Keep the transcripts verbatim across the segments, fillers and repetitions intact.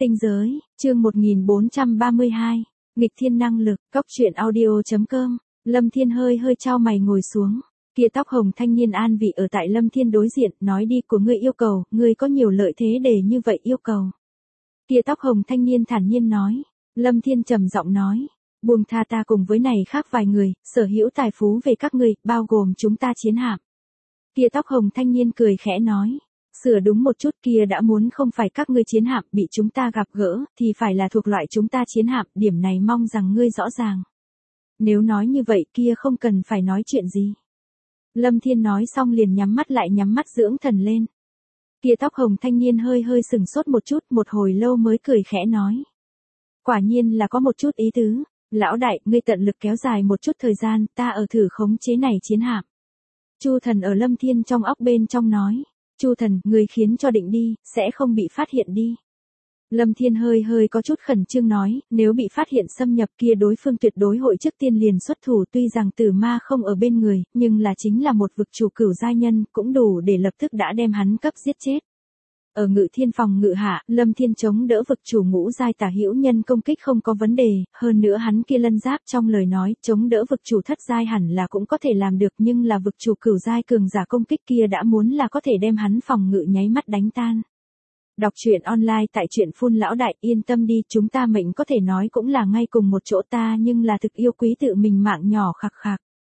Tinh giới, chương một nghìn bốn trăm ba mươi hai, nghịch thiên năng lực, cốc truyện audio.com, Lâm Thiên hơi hơi chau mày ngồi xuống. Kia tóc hồng thanh niên an vị ở tại Lâm Thiên đối diện, nói đi của ngươi yêu cầu, ngươi có nhiều lợi thế để như vậy yêu cầu. Kia tóc hồng thanh niên thản nhiên nói. Lâm Thiên trầm giọng nói, buông tha ta cùng với này khác vài người, sở hữu tài phú về các ngươi, bao gồm chúng ta chiến hạm. Kia tóc hồng thanh niên cười khẽ nói. Sửa đúng một chút, kia đã muốn không phải các ngươi chiến hạm bị chúng ta gặp gỡ, thì phải là thuộc loại chúng ta chiến hạm, điểm này mong rằng ngươi rõ ràng. Nếu nói như vậy kia không cần phải nói chuyện gì. Lâm Thiên nói xong liền nhắm mắt lại nhắm mắt dưỡng thần lên. Kia tóc hồng thanh niên hơi hơi sừng sốt một chút, một hồi lâu mới cười khẽ nói. Quả nhiên là có một chút ý tứ, lão đại, ngươi tận lực kéo dài một chút thời gian, ta ở thử khống chế này chiến hạm. Chu Thần ở Lâm Thiên trong óc bên trong nói. Chu Thần, người khiến cho định đi, sẽ không bị phát hiện đi. Lâm Thiên hơi hơi có chút khẩn trương nói, nếu bị phát hiện xâm nhập kia đối phương tuyệt đối hội trước tiên liền xuất thủ, tuy rằng tử ma không ở bên người, nhưng là chính là một vực chủ cửu giai nhân, cũng đủ để lập tức đã đem hắn cấp giết chết. Ở Ngự Thiên phòng ngự hạ, Lâm Thiên chống đỡ vực chủ ngũ giai tả hữu nhân công kích không có vấn đề, hơn nữa hắn kia lân giáp trong lời nói, chống đỡ vực chủ thất giai hẳn là cũng có thể làm được, nhưng là vực chủ cửu giai cường giả công kích kia đã muốn là có thể đem hắn phòng ngự nháy mắt đánh tan. Đọc truyện online tại truyện phun lão đại, yên tâm đi, chúng ta mệnh có thể nói cũng là ngay cùng một chỗ ta, nhưng là thực yêu quý tự mình mạng nhỏ khạc khạc.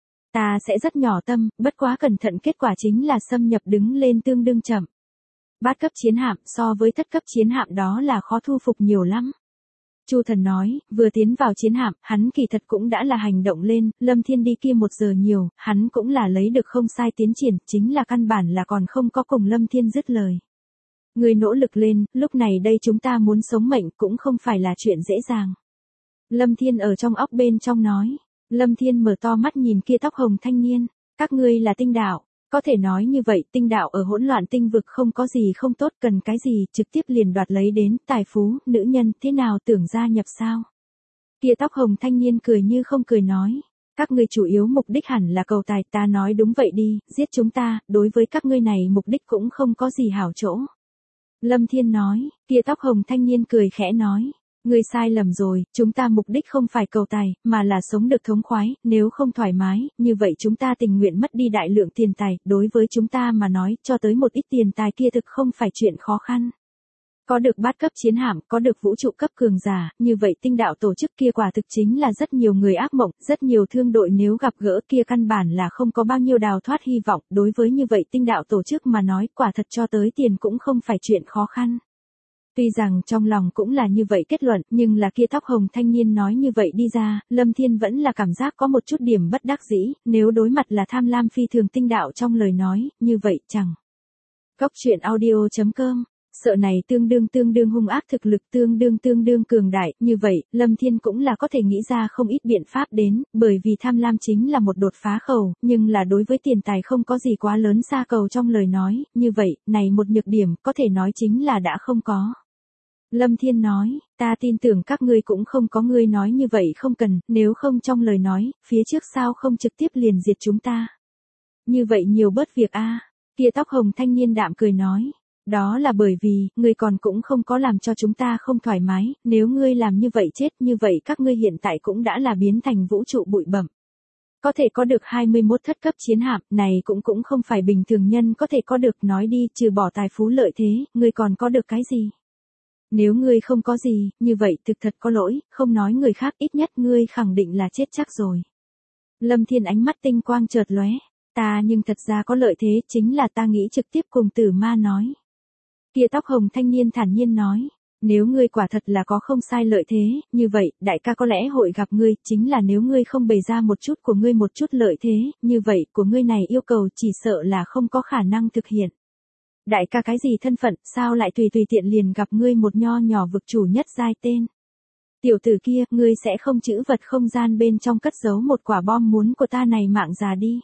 Ta sẽ rất nhỏ tâm, bất quá cẩn thận, kết quả chính là xâm nhập đứng lên tương đương chậm. Bát cấp chiến hạm so với thất cấp chiến hạm đó là khó thu phục nhiều lắm. Chu Thần nói, vừa tiến vào chiến hạm, hắn kỳ thật cũng đã là hành động lên, Lâm Thiên đi kia một giờ nhiều, hắn cũng là lấy được không sai tiến triển, chính là căn bản là còn không có cùng Lâm Thiên dứt lời. Người nỗ lực lên, lúc này đây chúng ta muốn sống mệnh cũng không phải là chuyện dễ dàng. Lâm Thiên ở trong óc bên trong nói. Lâm Thiên mở to mắt nhìn kia tóc hồng thanh niên, các ngươi là tinh đạo. Có thể nói như vậy, tinh đạo ở hỗn loạn tinh vực không có gì không tốt, cần cái gì, trực tiếp liền đoạt lấy đến, tài phú, nữ nhân, thế nào tưởng gia nhập sao? Kia tóc hồng thanh niên cười như không cười nói, các ngươi chủ yếu mục đích hẳn là cầu tài, ta nói đúng vậy đi, giết chúng ta, đối với các ngươi này mục đích cũng không có gì hảo chỗ. Lâm Thiên nói, kia tóc hồng thanh niên cười khẽ nói. Ngươi sai lầm rồi, chúng ta mục đích không phải cầu tài, mà là sống được thống khoái, nếu không thoải mái, như vậy chúng ta tình nguyện mất đi đại lượng tiền tài, đối với chúng ta mà nói, cho tới một ít tiền tài kia thực không phải chuyện khó khăn. Có được bát cấp chiến hạm, có được vũ trụ cấp cường giả, như vậy tinh đạo tổ chức kia quả thực chính là rất nhiều người ác mộng, rất nhiều thương đội nếu gặp gỡ kia căn bản là không có bao nhiêu đào thoát hy vọng, đối với như vậy tinh đạo tổ chức mà nói, quả thật cho tới tiền cũng không phải chuyện khó khăn. Tuy rằng trong lòng cũng là như vậy kết luận, nhưng là kia tóc hồng thanh niên nói như vậy đi ra, Lâm Thiên vẫn là cảm giác có một chút điểm bất đắc dĩ, nếu đối mặt là tham lam phi thường tinh đạo trong lời nói, như vậy chẳng. Cốc truyện audio.com, sợ này tương đương tương đương hung ác, thực lực tương đương tương đương cường đại, như vậy, Lâm Thiên cũng là có thể nghĩ ra không ít biện pháp đến, bởi vì tham lam chính là một đột phá khẩu, nhưng là đối với tiền tài không có gì quá lớn xa cầu trong lời nói, như vậy, này một nhược điểm, có thể nói chính là đã không có. Lâm Thiên nói, ta tin tưởng các ngươi cũng không có ngươi nói như vậy không cần, nếu không trong lời nói, phía trước sao không trực tiếp liền diệt chúng ta. Như vậy nhiều bớt việc a. Kia tóc hồng thanh niên đạm cười nói, đó là bởi vì, ngươi còn cũng không có làm cho chúng ta không thoải mái, nếu ngươi làm như vậy chết, như vậy các ngươi hiện tại cũng đã là biến thành vũ trụ bụi bặm. Có thể có được hai mươi mốt thất cấp chiến hạm, này cũng cũng không phải bình thường nhân có thể có được, nói đi, trừ bỏ tài phú lợi thế, ngươi còn có được cái gì? Nếu ngươi không có gì, như vậy thực thật có lỗi, không nói người khác, ít nhất ngươi khẳng định là chết chắc rồi. Lâm Thiên ánh mắt tinh quang chợt lóe, ta nhưng thật ra có lợi thế, chính là ta nghĩ trực tiếp cùng tử ma nói. Kia tóc hồng thanh niên thản nhiên nói, nếu ngươi quả thật là có không sai lợi thế, như vậy, đại ca có lẽ hội gặp ngươi, chính là nếu ngươi không bày ra một chút của ngươi một chút lợi thế, như vậy, của ngươi này yêu cầu chỉ sợ là không có khả năng thực hiện. Đại ca cái gì thân phận, sao lại tùy tùy tiện liền gặp ngươi một nho nhỏ vực chủ nhất giai tên. Tiểu tử kia, ngươi sẽ không chữ vật không gian bên trong cất giấu một quả bom muốn của ta này mạng già đi.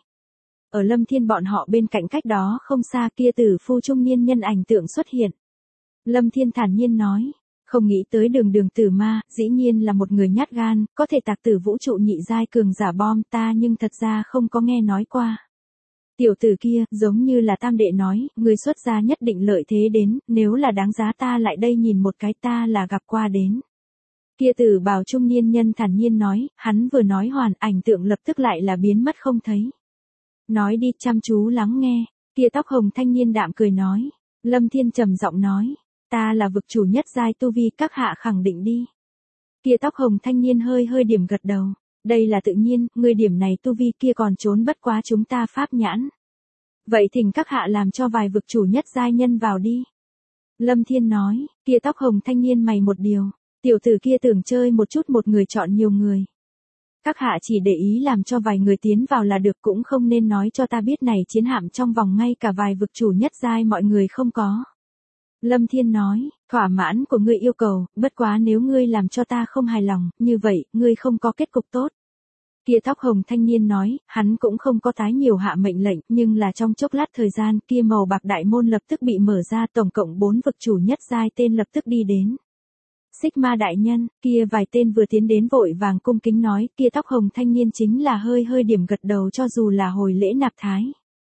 Ở Lâm Thiên bọn họ bên cạnh cách đó không xa kia tử phu trung niên nhân ảnh tượng xuất hiện. Lâm Thiên thản nhiên nói, không nghĩ tới đường đường tử ma, dĩ nhiên là một người nhát gan, có thể tạc tử vũ trụ nhị giai cường giả bom, ta nhưng thật ra không có nghe nói qua. Tiểu tử kia, giống như là tam đệ nói, người xuất gia nhất định lợi thế đến, nếu là đáng giá ta lại đây nhìn một cái ta là gặp qua đến. Kia tử bào trung niên nhân thản nhiên nói, hắn vừa nói hoàn, ảnh tượng lập tức lại là biến mất không thấy. Nói đi, chăm chú lắng nghe, kia tóc hồng thanh niên đạm cười nói. Lâm Thiên trầm giọng nói, ta là vực chủ nhất giai tu vi, các hạ khẳng định đi. Kia tóc hồng thanh niên hơi hơi điểm gật đầu. Đây là tự nhiên, người điểm này tu vi kia còn trốn bất quá chúng ta pháp nhãn. Vậy thỉnh các hạ làm cho vài vực chủ nhất giai nhân vào đi. Lâm Thiên nói, kia tóc hồng thanh niên mày một điều, tiểu tử kia tưởng chơi một chút một người chọn nhiều người. Các hạ chỉ để ý làm cho vài người tiến vào là được, cũng không nên nói cho ta biết này chiến hạm trong vòng ngay cả vài vực chủ nhất giai mọi người không có. Lâm Thiên nói, thỏa mãn của ngươi yêu cầu, bất quá nếu ngươi làm cho ta không hài lòng, như vậy, ngươi không có kết cục tốt. Kia tóc hồng thanh niên nói, hắn cũng không có tái nhiều hạ mệnh lệnh, nhưng là trong chốc lát thời gian, kia màu bạc đại môn lập tức bị mở ra, tổng cộng bốn vực chủ nhất giai tên lập tức đi đến. Sigma đại nhân, kia vài tên vừa tiến đến vội vàng cung kính nói, kia tóc hồng thanh niên chính là hơi hơi điểm gật đầu cho dù là hồi lễ nạp thái.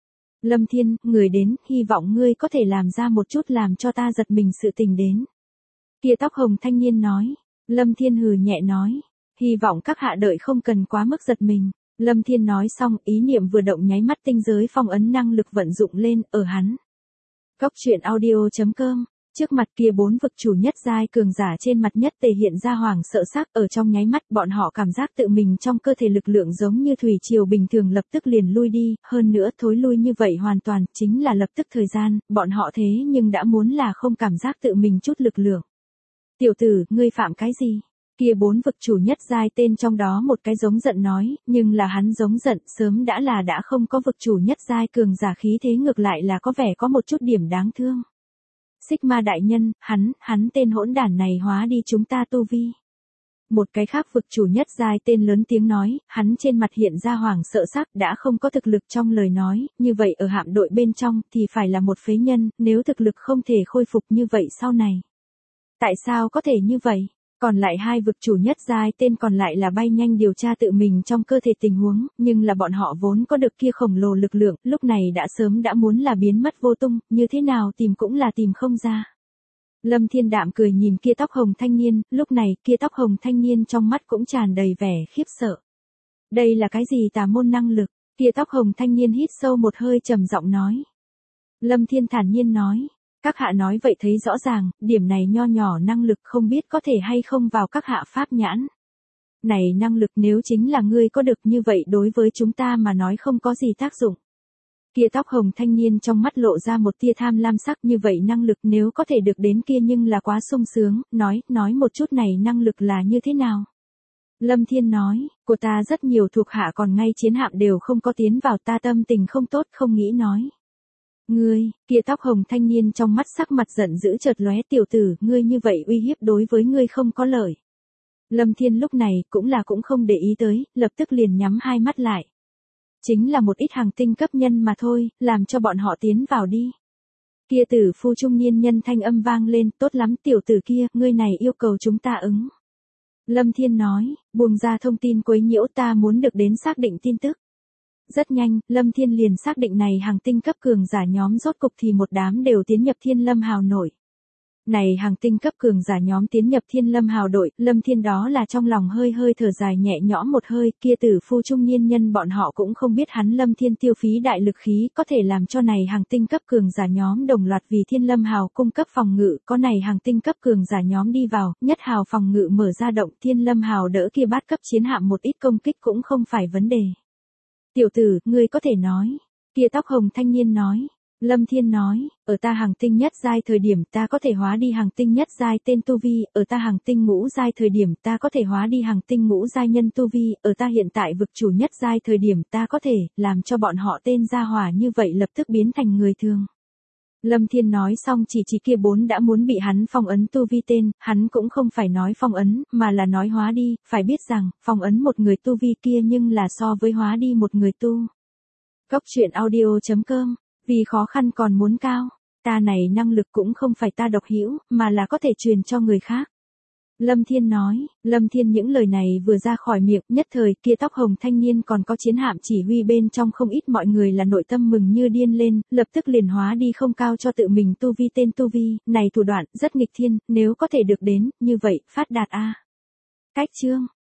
Lâm Thiên, người đến, hy vọng ngươi có thể làm ra một chút làm cho ta giật mình sự tình đến. Kia tóc hồng thanh niên nói. Lâm Thiên hừ nhẹ nói. Hy vọng các hạ đợi không cần quá mức giật mình. Lâm Thiên nói xong, ý niệm vừa động nháy mắt tinh giới phong ấn năng lực vận dụng lên, ở hắn. Góc truyện audio chấm com. Trước mặt kia bốn vực chủ nhất giai cường giả trên mặt nhất tề hiện ra hoàng sợ sắc, ở trong nháy mắt bọn họ cảm giác tự mình trong cơ thể lực lượng giống như thủy triều bình thường lập tức liền lui đi, hơn nữa thối lui như vậy hoàn toàn chính là lập tức thời gian, bọn họ thế nhưng đã muốn là không cảm giác tự mình chút lực lượng. Tiểu tử, ngươi phạm cái gì? Kia bốn vực chủ nhất giai tên trong đó một cái giống giận nói, nhưng là hắn giống giận sớm đã là đã không có vực chủ nhất giai cường giả khí thế, ngược lại là có vẻ có một chút điểm đáng thương. Sigma đại nhân, hắn, hắn tên hỗn đản này hóa đi chúng ta tu vi. Một cái khác vực chủ nhất giai tên lớn tiếng nói, hắn trên mặt hiện ra hoàng sợ sắc, đã không có thực lực trong lời nói, như vậy ở hạm đội bên trong thì phải là một phế nhân, nếu thực lực không thể khôi phục như vậy sau này. Tại sao có thể như vậy? Còn lại hai vực chủ nhất giai tên còn lại là bay nhanh điều tra tự mình trong cơ thể tình huống, nhưng là bọn họ vốn có được kia khổng lồ lực lượng, lúc này đã sớm đã muốn là biến mất vô tung, như thế nào tìm cũng là tìm không ra. Lâm Thiên đạm cười nhìn kia tóc hồng thanh niên, lúc này kia tóc hồng thanh niên trong mắt cũng tràn đầy vẻ khiếp sợ. Đây là cái gì tà môn năng lực? Kia tóc hồng thanh niên hít sâu một hơi trầm giọng nói. Lâm Thiên thản nhiên nói. Các hạ nói vậy thấy rõ ràng, điểm này nho nhỏ năng lực không biết có thể hay không vào các hạ pháp nhãn. Này năng lực nếu chính là ngươi có được như vậy đối với chúng ta mà nói không có gì tác dụng. Kia tóc hồng thanh niên trong mắt lộ ra một tia tham lam sắc, như vậy năng lực nếu có thể được đến kia nhưng là quá sung sướng, nói, nói một chút này năng lực là như thế nào. Lâm Thiên nói, của ta rất nhiều thuộc hạ còn ngay chiến hạm đều không có tiến vào, ta tâm tình không tốt không nghĩ nói. Ngươi, kia tóc hồng thanh niên trong mắt sắc mặt giận dữ chợt lóe, tiểu tử, ngươi như vậy uy hiếp đối với ngươi không có lợi. Lâm Thiên lúc này cũng là cũng không để ý tới, lập tức liền nhắm hai mắt lại. Chính là một ít hàng tinh cấp nhân mà thôi, làm cho bọn họ tiến vào đi. Kia tử phu trung niên nhân thanh âm vang lên, tốt lắm tiểu tử kia, ngươi này yêu cầu chúng ta ứng. Lâm Thiên nói, buông ra thông tin quấy nhiễu, ta muốn được đến xác định tin tức. Rất nhanh, Lâm Thiên liền xác định này hàng tinh cấp cường giả nhóm rốt cục thì một đám đều tiến nhập Thiên Lâm Hào nội. Này hàng tinh cấp cường giả nhóm tiến nhập Thiên Lâm Hào đội, Lâm Thiên đó là trong lòng hơi hơi thở dài nhẹ nhõm một hơi, kia tử phu trung niên nhân bọn họ cũng không biết hắn Lâm Thiên tiêu phí đại lực khí có thể làm cho này hàng tinh cấp cường giả nhóm đồng loạt vì Thiên Lâm Hào cung cấp phòng ngự, có này hàng tinh cấp cường giả nhóm đi vào, nhất hào phòng ngự mở ra động, Thiên Lâm Hào đỡ kia bát cấp chiến hạm một ít công kích cũng không phải vấn đề. Tiểu tử, ngươi có thể nói. Kia tóc hồng thanh niên nói. Lâm Thiên nói, ở ta hàng tinh nhất giai thời điểm ta có thể hóa đi hàng tinh nhất giai tên tu vi, ở ta hàng tinh ngũ giai thời điểm ta có thể hóa đi hàng tinh ngũ giai nhân tu vi, ở ta hiện tại vực chủ nhất giai thời điểm ta có thể làm cho bọn họ tên gia hỏa như vậy lập tức biến thành người thường. Lâm Thiên nói xong chỉ chỉ kia bốn đã muốn bị hắn phong ấn tu vi tên, hắn cũng không phải nói phong ấn, mà là nói hóa đi, phải biết rằng, phong ấn một người tu vi kia nhưng là so với hóa đi một người tu. Góc truyện audio chấm com, vì khó khăn còn muốn cao, ta này năng lực cũng không phải ta độc hữu, mà là có thể truyền cho người khác. Lâm Thiên nói, Lâm Thiên những lời này vừa ra khỏi miệng, nhất thời kia tóc hồng thanh niên còn có chiến hạm chỉ huy bên trong không ít mọi người là nội tâm mừng như điên lên, lập tức liền hóa đi không cao cho tự mình tu vi tên tu vi, này thủ đoạn rất nghịch thiên, nếu có thể được đến, như vậy, phát đạt a. Cách chương